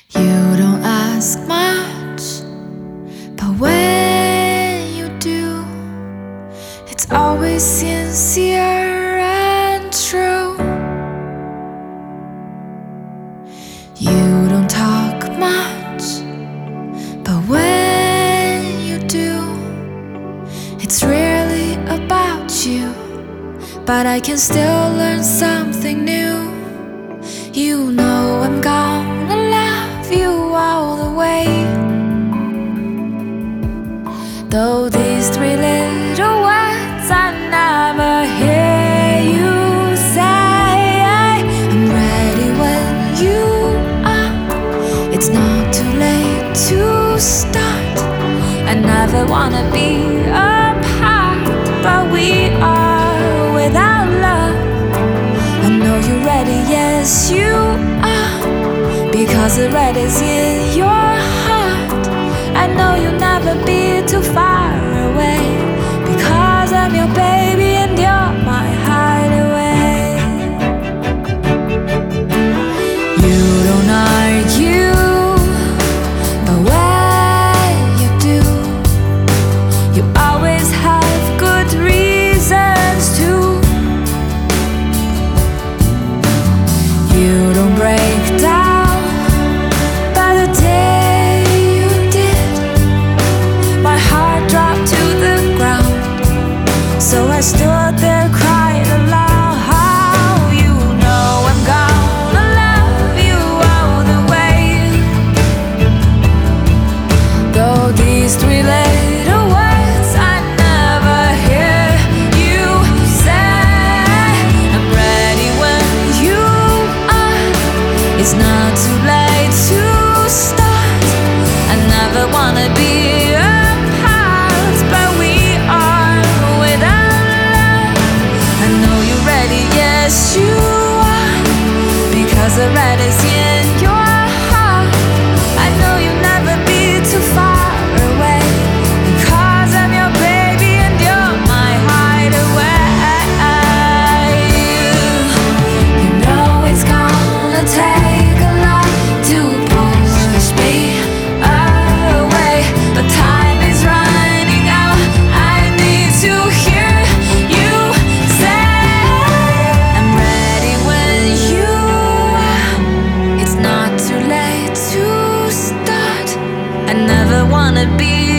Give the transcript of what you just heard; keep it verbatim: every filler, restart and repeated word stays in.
You don't ask much, but when you do, it's always sincere and true. You don't talk much, but when you do, it's really about you. But I can still learn something new. You know I'm gonna love you all the way. Though these three little words I never hear you say, I'm ready when you are. It's not too late to start. I never wanna be apart, but we are without love. I know you're ready, yes you are, because the red is in your heart. I know you'll never be too far away, because I'm your baby and you're my hideaway. You don't argue, but when you do, you always have good reasons to. You don't break down, but the day you did, my heart dropped to the ground. So I stood there crying aloud. How you know I'm gonna love you all the way. Though these three little words I never hear you say, I'm ready when you are. It's not too late to start. I never wanna be apart, but we are without love. I know you're ready, yes you are, because the red is in your heart. I know you'll never be too far away, because I'm your baby and you're my hideaway. You know it's gonna take a lot to push me away, but time is running out. I need to hear you say, I'm ready when you are. It's not too late to start. I never wanna be